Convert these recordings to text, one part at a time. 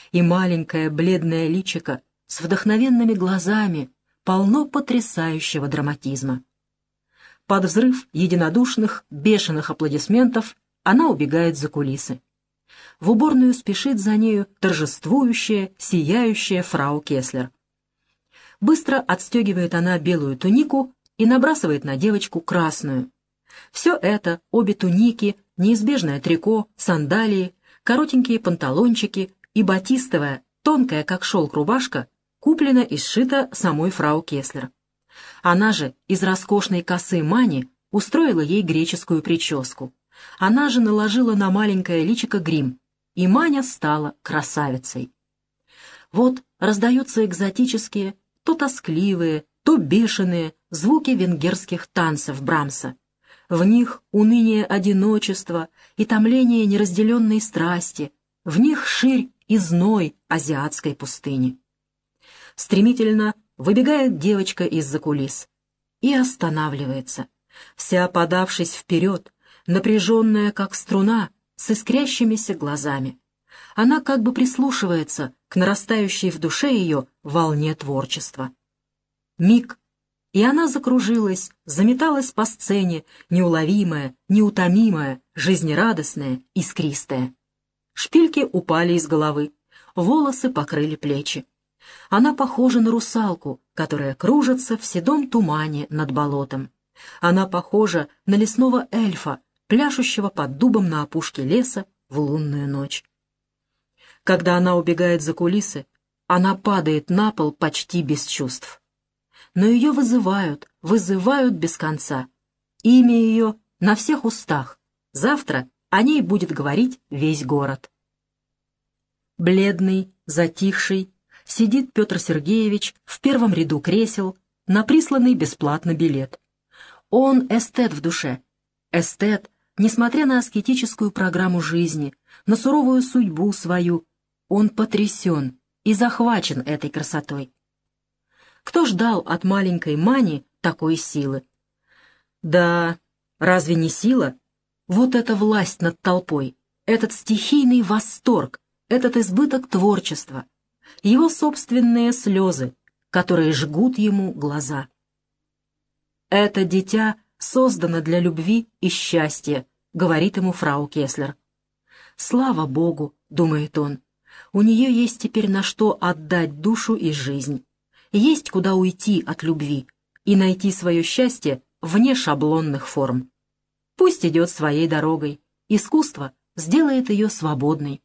и маленькое бледное личико с вдохновенными глазами полно потрясающего драматизма. Под взрыв единодушных, бешеных аплодисментов она убегает за кулисы. В уборную спешит за нею торжествующая, сияющая фрау Кеслер. Быстро отстегивает она белую тунику и набрасывает на девочку красную. Все это, обе туники, неизбежное трико, сандалии, коротенькие панталончики и батистовая, тонкая как шелк рубашка, куплена и сшита самой фрау Кеслер. Она же из роскошной косы Мани устроила ей греческую прическу. Она же наложила на маленькое личико грим, и Маня стала красавицей. Вот раздаются экзотические, то тоскливые, то бешеные звуки венгерских танцев Брамса. В них уныние одиночества и томление неразделенной страсти, в них ширь и зной азиатской пустыни. Стремительно выбегает девочка из-за кулис и останавливается, вся подавшись вперед, напряженная, как струна, с искрящимися глазами. Она как бы прислушивается к нарастающей в душе ее волне творчества. Миг, и она закружилась, заметалась по сцене, неуловимая, неутомимая, жизнерадостная, искристая. Шпильки упали из головы, волосы покрыли плечи. Она похожа на русалку, которая кружится в седом тумане над болотом. Она похожа на лесного эльфа, пляшущего под дубом на опушке леса в лунную ночь. Когда она убегает за кулисы, она падает на пол почти без чувств. Но ее вызывают без конца. Имя ее на всех устах. Завтра о ней будет говорить весь город. Бледный, затихший, сидит Петр Сергеевич в первом ряду кресел на присланный бесплатно билет. Он эстет в душе. Эстет, несмотря на аскетическую программу жизни, на суровую судьбу свою, он потрясен и захвачен этой красотой. Кто ждал от маленькой Мани такой силы? Да, разве не сила? Вот эта власть над толпой, этот стихийный восторг, этот избыток творчества, его собственные слезы, которые жгут ему глаза. Это дитя создано для любви и счастья, говорит ему фрау Кеслер. Слава Богу, думает он, у нее есть теперь на что отдать душу и жизнь. Есть куда уйти от любви и найти свое счастье вне шаблонных форм. Пусть идет своей дорогой, искусство сделает ее свободной.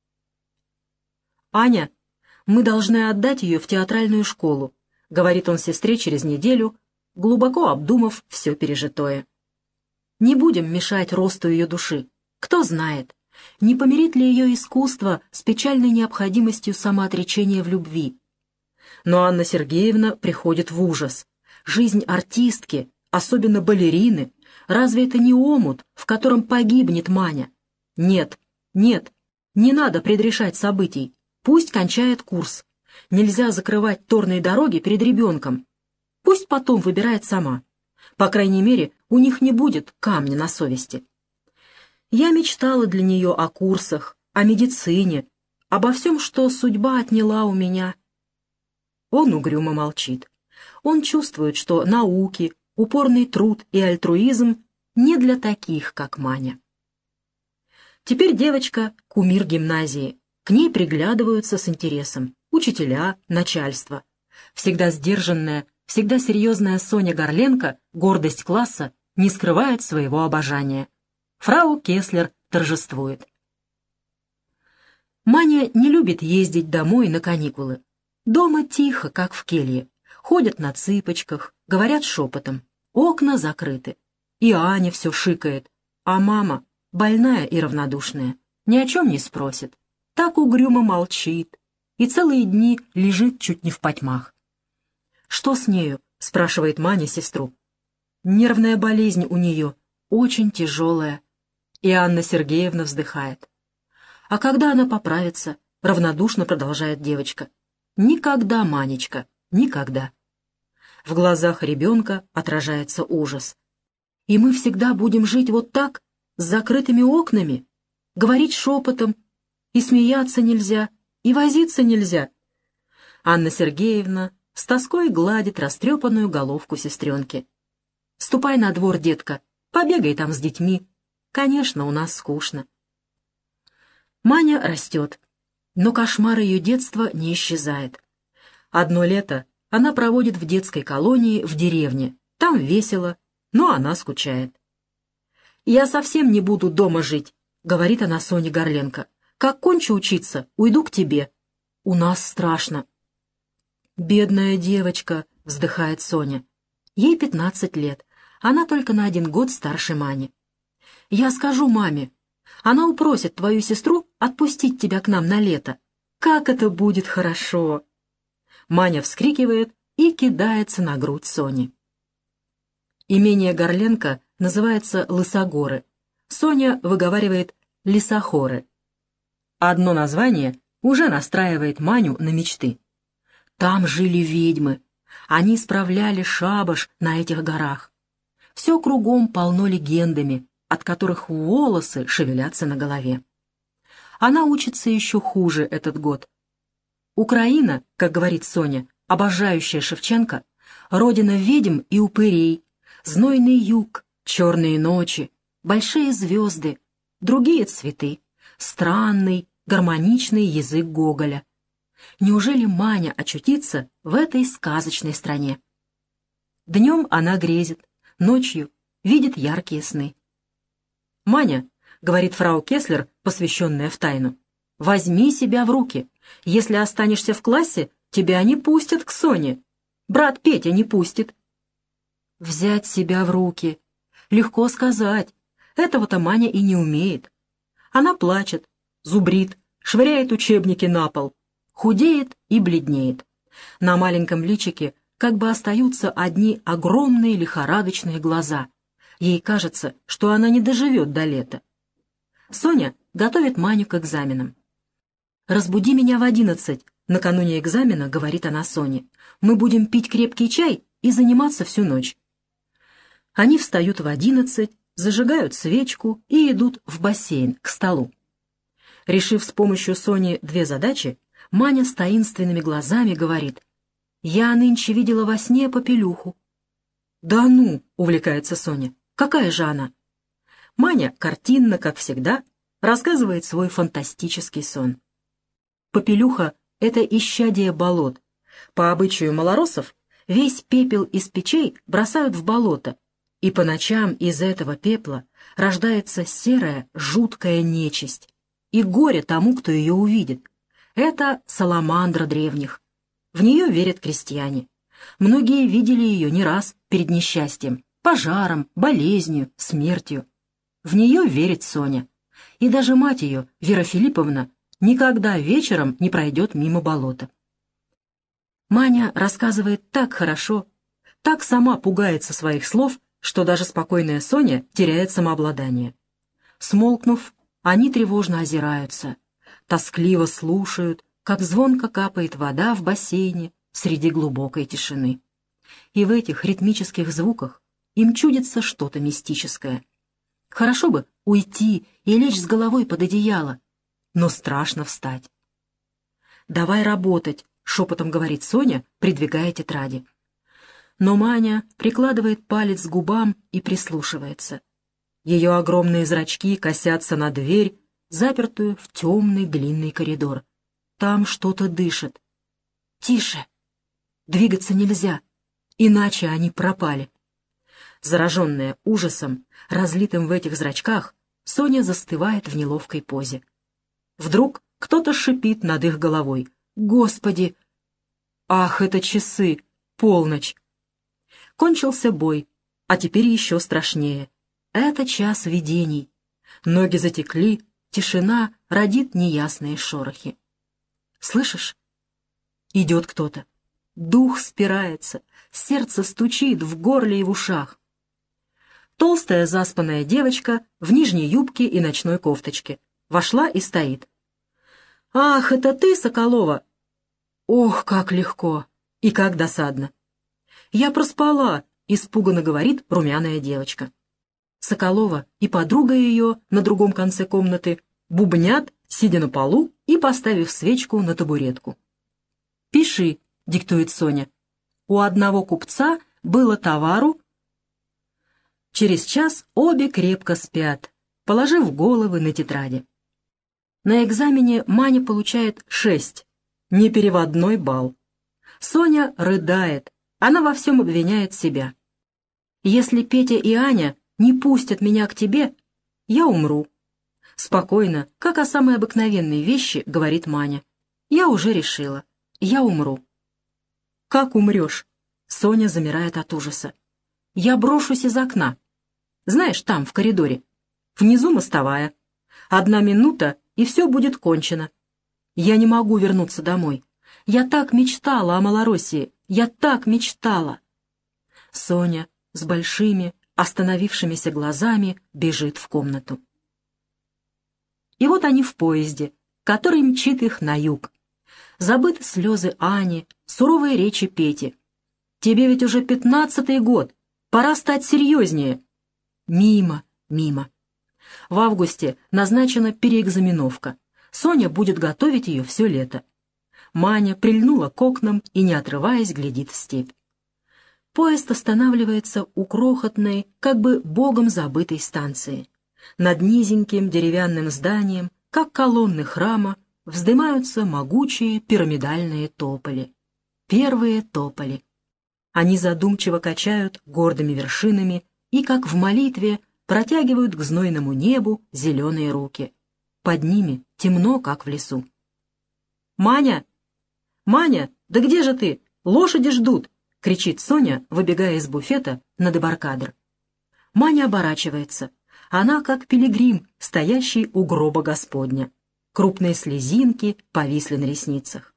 «Аня, мы должны отдать ее в театральную школу», — говорит он сестре через неделю, глубоко обдумав все пережитое. «Не будем мешать росту ее души. Кто знает, не помирит ли ее искусство с печальной необходимостью самоотречения в любви». Но Анна Сергеевна приходит в ужас. Жизнь артистки, особенно балерины, разве это не омут, в котором погибнет Маня? Нет, нет, не надо предрешать событий. Пусть кончает курс. Нельзя закрывать торные дороги перед ребенком. Пусть потом выбирает сама. По крайней мере, у них не будет камня на совести. Я мечтала для нее о курсах, о медицине, обо всем, что судьба отняла у меня. Он угрюмо молчит. Он чувствует, что науки, упорный труд и альтруизм не для таких, как Маня. Теперь девочка — кумир гимназии. К ней приглядываются с интересом учителя, начальство. Всегда сдержанная, всегда серьезная Соня Горленко, гордость класса, не скрывает своего обожания. Фрау Кеслер торжествует. Маня не любит ездить домой на каникулы. Дома тихо, как в келье. Ходят на цыпочках, говорят шепотом. Окна закрыты. И Аня все шикает. А мама, больная и равнодушная, ни о чем не спросит. Так угрюмо молчит. И целые дни лежит чуть не в потьмах. «Что с нею?» — спрашивает Маня сестру. «Нервная болезнь у нее, очень тяжелая». И Анна Сергеевна вздыхает. «А когда она поправится?» — равнодушно продолжает девочка. «Никогда, Манечка, никогда». В глазах ребенка отражается ужас. «И мы всегда будем жить вот так, с закрытыми окнами? Говорить шепотом? И смеяться нельзя? и возиться нельзя. Анна Сергеевна с тоской гладит растрепанную головку сестренки. «Ступай на двор, детка, побегай там с детьми. Конечно, у нас скучно». Маня растет, но кошмар ее детства не исчезает. Одно лето она проводит в детской колонии в деревне. Там весело, но она скучает. «Я совсем не буду дома жить», — говорит она Соне Горленко. «Как кончу учиться, уйду к тебе. У нас страшно». «Бедная девочка», — вздыхает Соня. Ей 15 лет, она только на 1 год старше Мани. «Я скажу маме. Она упросит твою сестру отпустить тебя к нам на лето. Как это будет хорошо!» Маня вскрикивает и кидается на грудь Сони. Имение Горленко называется Лысогоры. Соня выговаривает Лисохоры. Одно название уже настраивает Маню на мечты. Там жили ведьмы. Они справляли шабаш на этих горах. Все кругом полно легендами, от которых волосы шевелятся на голове. Она учится еще хуже этот год. Украина, как говорит Соня, обожающая Шевченко, родина ведьм и упырей, знойный юг, черные ночи, большие звезды, другие цветы, странный, гармоничный язык Гоголя. Неужели Маня очутится в этой сказочной стране? Днем она грезит, ночью видит яркие сны. «Маня», — говорит фрау Кеслер, посвященная в тайну, — «возьми себя в руки. Если останешься в классе, тебя не пустят к Соне. Брат Петя не пустит». Взять себя в руки. Легко сказать. Этого-то Маня и не умеет. Она плачет, зубрит, швыряет учебники на пол, худеет и бледнеет. На маленьком личике как бы остаются одни огромные лихорадочные глаза. Ей кажется, что она не доживет до лета. Соня готовит Маню к экзаменам. «Разбуди меня в 11, накануне экзамена», — говорит она Соне. «Мы будем пить крепкий чай и заниматься всю ночь». Они встают в 11, зажигают свечку и идут в бассейн, к столу. Решив с помощью Сони 2 задачи, Маня с таинственными глазами говорит: «Я нынче видела во сне Попелюху». «Да ну!» — увлекается Соня. «Какая же она?» Маня картинно, как всегда, рассказывает свой фантастический сон. Попелюха — это исчадие болот. По обычаю малороссов, весь пепел из печей бросают в болото, и по ночам из этого пепла рождается серая, жуткая нечисть. И горе тому, кто ее увидит. Это саламандра древних. В нее верят крестьяне. Многие видели ее не раз перед несчастьем, пожаром, болезнью, смертью. В нее верит Соня. И даже мать ее, Вера Филипповна, никогда вечером не пройдет мимо болота. Маня рассказывает так хорошо, так сама пугается своих слов, что даже спокойная Соня теряет самообладание. Смолкнув, они тревожно озираются, тоскливо слушают, как звонко капает вода в бассейне среди глубокой тишины. И в этих ритмических звуках им чудится что-то мистическое. Хорошо бы уйти и лечь с головой под одеяло, но страшно встать. «Давай работать», — шепотом говорит Соня, придвигая тетради. Но Маня прикладывает палец к губам и прислушивается. Ее огромные зрачки косятся на дверь, запертую в темный длинный коридор. Там что-то дышит. «Тише! Двигаться нельзя, иначе они пропали». Зараженная ужасом, разлитым в этих зрачках, Соня застывает в неловкой позе. Вдруг кто-то шипит над их головой: «Господи! Ах, это часы! Полночь!» Кончился бой, а теперь еще страшнее. Это час видений. Ноги затекли, тишина родит неясные шорохи. Слышишь? Идет кто-то. Дух спирается, сердце стучит в горле и в ушах. Толстая заспанная девочка в нижней юбке и ночной кофточке. Вошла и стоит. «Ах, это ты, Соколова?» «Ох, как легко! И как досадно!» «Я проспала», — испуганно говорит румяная девочка. Соколова и подруга ее на другом конце комнаты бубнят, сидя на полу и поставив свечку на табуретку. «Пиши», — диктует Соня. «У одного купца было товару...» Через час обе крепко спят, положив головы на тетради. На экзамене Маня получает 6, непереводной балл. Соня рыдает, она во всем обвиняет себя. «Если Петя и Аня не пустят меня к тебе, я умру». Спокойно, как о самой обыкновенной вещи, говорит Маня. «Я уже решила. Я умру». «Как умрешь?» Соня замирает от ужаса. «Я брошусь из окна. Знаешь, там, в коридоре. Внизу мостовая. 1 минута, и все будет кончено. Я не могу вернуться домой. Я так мечтала о Малороссии. Я так мечтала». Соня с большими, остановившимися глазами бежит в комнату. И вот они в поезде, который мчит их на юг. Забыты слезы Ани, суровые речи Пети. «Тебе ведь уже 15-й год, пора стать серьезнее». Мимо, мимо. В августе назначена переэкзаменовка. Соня будет готовить ее все лето. Маня прильнула к окнам и, не отрываясь, глядит в степь. Поезд останавливается у крохотной, как бы богом забытой станции. Над низеньким деревянным зданием, как колонны храма, вздымаются могучие пирамидальные тополи. Первые тополи. Они задумчиво качают гордыми вершинами и, как в молитве, протягивают к знойному небу зеленые руки. Под ними темно, как в лесу. «Маня! Маня, да где же ты? Лошади ждут!» — кричит Соня, выбегая из буфета на дебаркадер. Маня оборачивается. Она как пилигрим, стоящий у гроба Господня. Крупные слезинки повисли на ресницах.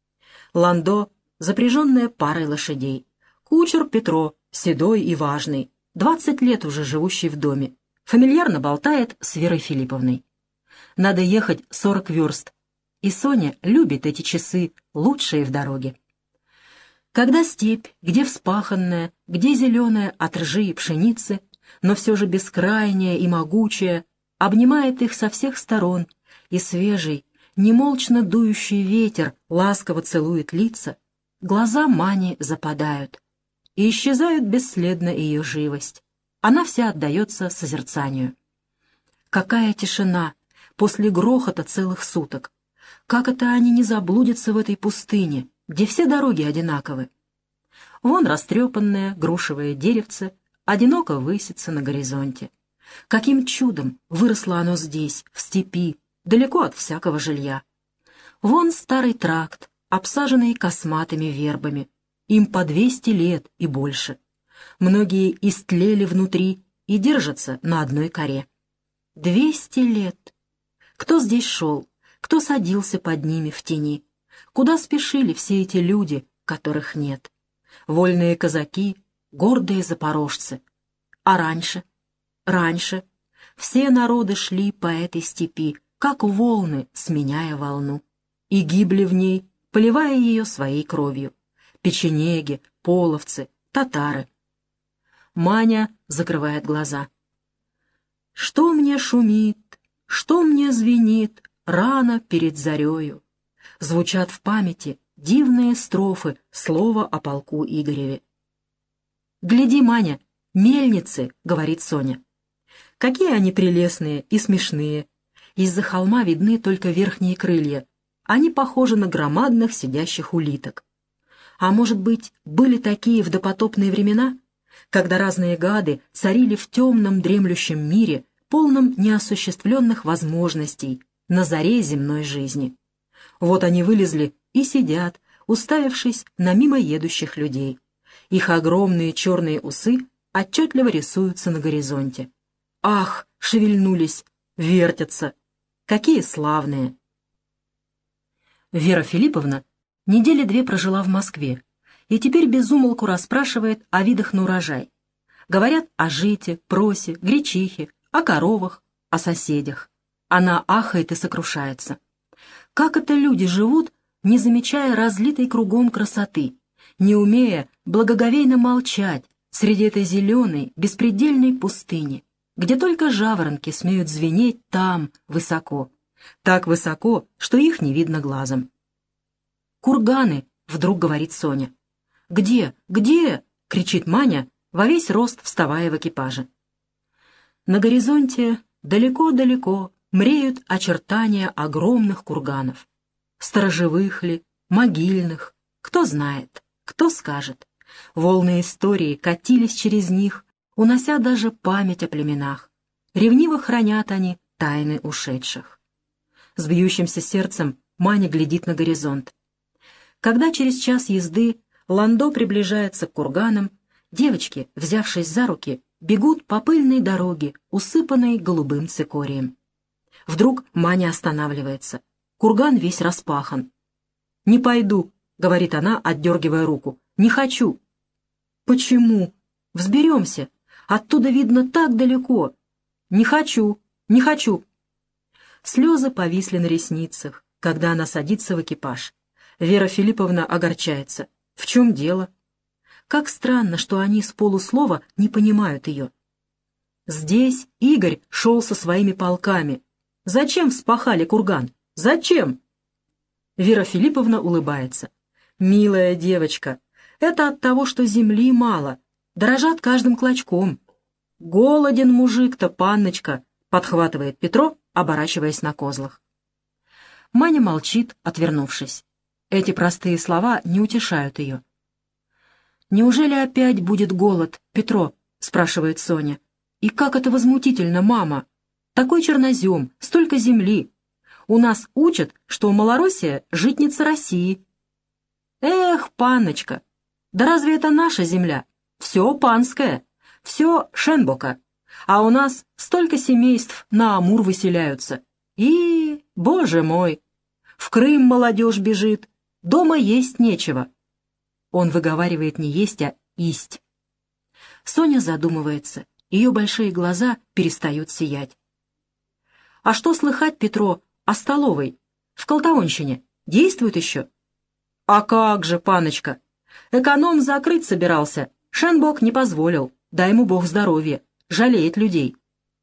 Ландо, запряженная парой лошадей. Кучер Петро, седой и важный, 20 лет уже живущий в доме, фамильярно болтает с Верой Филипповной. Надо ехать 40 верст, и Соня любит эти часы, лучшие в дороге. Когда степь, где вспаханная, где зеленая от ржи и пшеницы, но все же бескрайняя и могучая, обнимает их со всех сторон, и свежий, немолчно дующий ветер ласково целует лица, глаза Мани западают, и исчезает бесследно ее живость. Она вся отдается созерцанию. Какая тишина после грохота целых суток! Как это они не заблудятся в этой пустыне, где все дороги одинаковы? Вон растрепанное грушевое деревце одиноко высится на горизонте. Каким чудом выросло оно здесь, в степи, далеко от всякого жилья. Вон старый тракт, обсаженный косматыми вербами. Им по 200 лет и больше. Многие истлели внутри и держатся на одной коре. 200 лет! Кто здесь шел? Кто садился под ними в тени? Куда спешили все эти люди, которых нет? Вольные казаки, гордые запорожцы. А раньше? Раньше все народы шли по этой степи, как волны, сменяя волну, и гибли в ней, поливая ее своей кровью. Печенеги, половцы, татары. Маня закрывает глаза. «Что мне шумит, что мне звенит рано перед зарею?» Звучат в памяти дивные строфы слова о полку Игореве. «Гляди, Маня, мельницы», — говорит Соня. «Какие они прелестные и смешные. Из-за холма видны только верхние крылья. Они похожи на громадных сидящих улиток. А может быть, были такие в допотопные времена, когда разные гады царили в темном дремлющем мире, полном неосуществленных возможностей, на заре земной жизни. Вот они вылезли и сидят, уставившись на мимо едущих людей. Их огромные черные усы отчетливо рисуются на горизонте. Ах, шевельнулись, вертятся. Какие славные!» Вера Филипповна недели 2 прожила в Москве и теперь без умолку расспрашивает о видах на урожай. Говорят о жите, просе, гречихе, о коровах, о соседях. Она ахает и сокрушается. Как это люди живут, не замечая разлитой кругом красоты, не умея благоговейно молчать среди этой зеленой, беспредельной пустыни, где только жаворонки смеют звенеть там, высоко, так высоко, что их не видно глазом. «Курганы!» — вдруг говорит Соня. «Где? Где?» — кричит Маня, во весь рост вставая в экипаже. На горизонте далеко-далеко мреют очертания огромных курганов. Сторожевых ли, могильных, кто знает, кто скажет. Волны истории катились через них, унося даже память о племенах. Ревниво хранят они тайны ушедших. С бьющимся сердцем Маня глядит на горизонт. Когда через час езды Ландо приближается к курганам, девочки, взявшись за руки, бегут по пыльной дороге, усыпанной голубым цикорием. Вдруг Маня останавливается. Курган весь распахан. «Не пойду», — говорит она, отдергивая руку. «Не хочу». «Почему? Взберемся. Оттуда видно так далеко». «Не хочу, не хочу». Слезы повисли на ресницах, когда она садится в экипаж. Вера Филипповна огорчается. В чем дело? Как странно, что они с полуслова не понимают ее. Здесь Игорь шел со своими полками. Зачем вспахали курган? Зачем? Вера Филипповна улыбается. «Милая девочка, это от того, что земли мало. Дорожат каждым клочком. Голоден мужик-то, панночка», — подхватывает Петро, оборачиваясь на козлах. Маня молчит, отвернувшись. Эти простые слова не утешают ее. «Неужели опять будет голод, Петро?» — спрашивает Соня. «И как это возмутительно, мама! Такой чернозем, столько земли! У нас учат, что Малороссия — житница России». «Эх, панночка! Да разве это наша земля? Все панское, все Шенбока. А у нас столько семейств на Амур выселяются. И, боже мой, в Крым молодежь бежит, дома есть нечего». Он выговаривает не есть, а исть. Соня задумывается, ее большие глаза перестают сиять. «А что слыхать, Петро, о столовой? В Колтаонщине действует еще?» «А как же, паночка! Эконом закрыть собирался, Шенбок не позволил, дай ему бог здоровья, жалеет людей».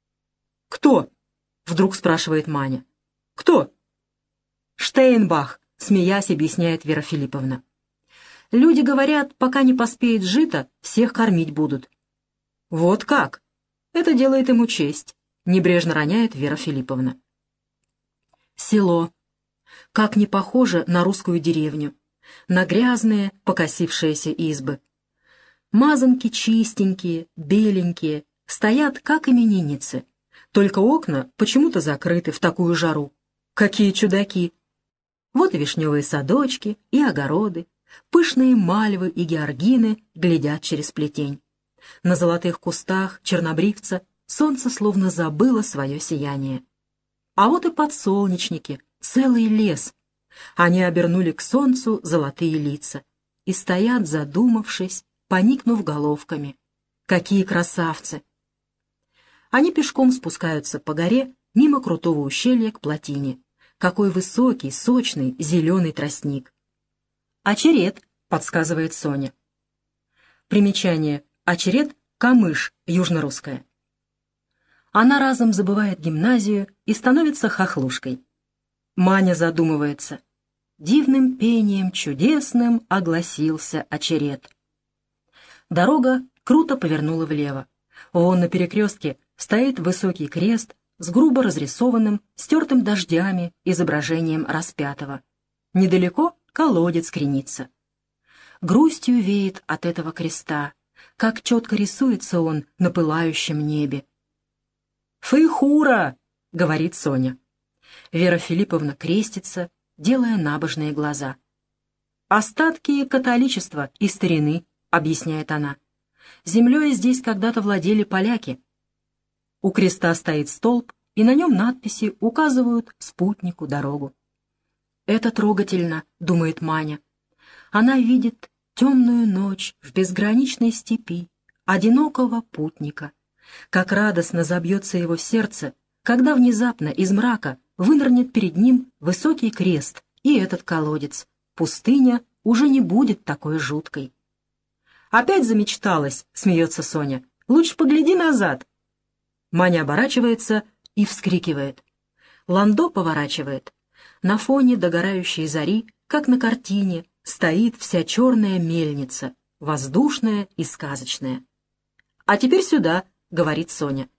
«Кто?» — вдруг спрашивает Маня. «Кто?» «Штейнбах», — смеясь, объясняет Вера Филипповна. «Люди говорят, пока не поспеет жито, всех кормить будут». «Вот как? Это делает ему честь», — небрежно роняет Вера Филипповна. Село. Как не похоже на русскую деревню. На грязные, покосившиеся избы. Мазанки чистенькие, беленькие, стоят как именинницы. Только окна почему-то закрыты в такую жару. Какие чудаки! Вот и вишневые садочки, и огороды. Пышные мальвы и георгины глядят через плетень. На золотых кустах чернобривца солнце словно забыло свое сияние. А вот и подсолнечники, целый лес. Они обернули к солнцу золотые лица и стоят, задумавшись, поникнув головками. Какие красавцы! Они пешком спускаются по горе мимо крутого ущелья к плотине. Какой высокий, сочный, зеленый тростник. «Очерет», — подсказывает Соня. Примечание. Очерет — камыш, южнорусская. Она разом забывает гимназию и становится хохлушкой. Маня задумывается. Дивным пением чудесным огласился очерет. Дорога круто повернула влево. Вон на перекрестке стоит высокий крест с грубо разрисованным, стертым дождями изображением распятого. Недалеко колодец кренится. Грустью веет от этого креста, как четко рисуется он на пылающем небе. «Фейхура!» — говорит Соня. Вера Филипповна крестится, делая набожные глаза. «Остатки католичества и старины», — объясняет она. «Землей здесь когда-то владели поляки». У креста стоит столб, и на нем надписи указывают спутнику дорогу. «Это трогательно», — думает Маня. Она видит темную ночь в безграничной степи, одинокого путника. Как радостно забьется его сердце, когда внезапно из мрака вынырнет перед ним высокий крест и этот колодец. Пустыня уже не будет такой жуткой. «Опять замечталась», — смеется Соня. «Лучше погляди назад». Маня оборачивается и вскрикивает. Ландо поворачивает. На фоне догорающей зари, как на картине, стоит вся черная мельница, воздушная и сказочная. «А теперь сюда», — говорит Соня.